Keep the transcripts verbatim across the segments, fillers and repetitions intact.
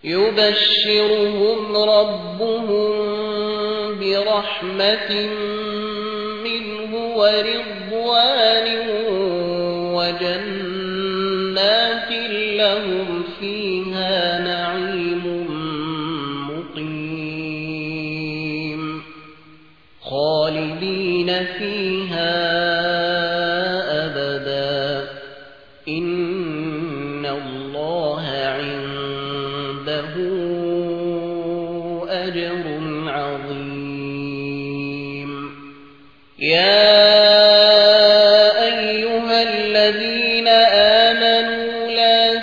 يبشرهم ربهم برحمة منه ورضوان وجنات لهم فيها نعيم مقيم خالدين فيها أبدا إن الله عنده أجر عظيم. يا أيها الذين آمنوا لا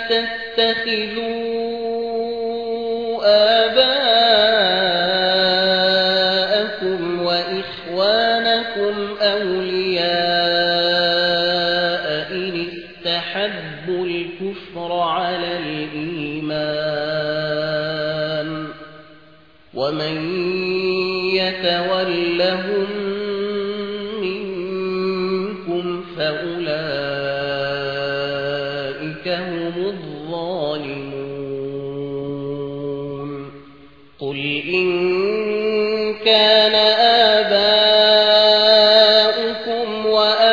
تتخذوا آباءكم وإخوانكم أولياء إن استحبوا الكفر على الإيمان ومن يتولهم منكم فأولئك هم الظالمون. قل إن كان آباؤكم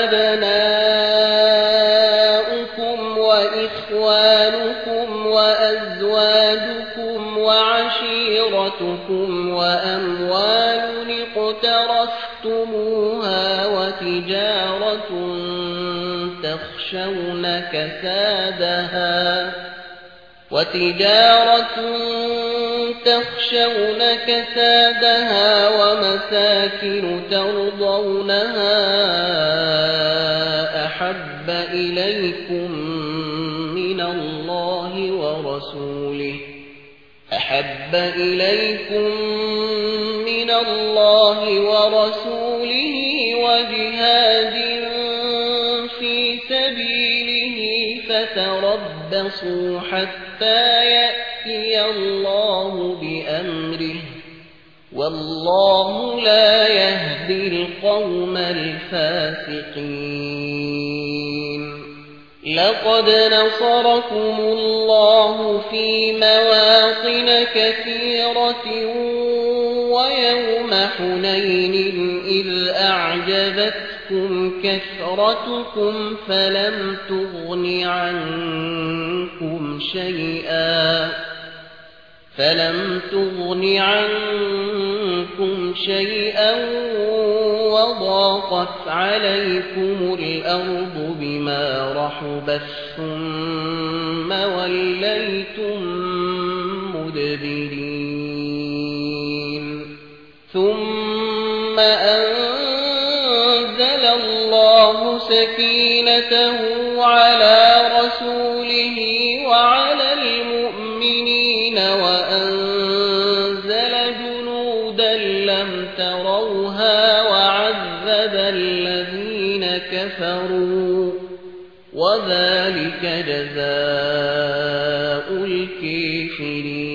وأبناؤكم وإخوانكم وأزواجكم وعشيرتكم وأموال اقترفتموها وتجارة تخشون كسادها وتجارة تخشون كسادها ومساكن ترضونها أحب إليكم من الله ورسوله أحب إليكم من الله ورسوله وجهاد في سبيله فتربصوا حتى يأتي الله بأمره والله لا يهدي القوم الفاسقين. لقد نصركم الله في مواطن كثيرة ويوم حنين إذ أعجبتكم كثرتكم فلم تغن عنكم شيئا فلم تغن عنكم شيئا وضاقت عليكم الأرض بما رحبت ثم وليتم مدبرين. ثم أنزل الله سكينته على رسوله وعلى المؤمنين وأنزل جنودا لم تروها وعذب الذين كفروا وذلك جزاء الكافرين.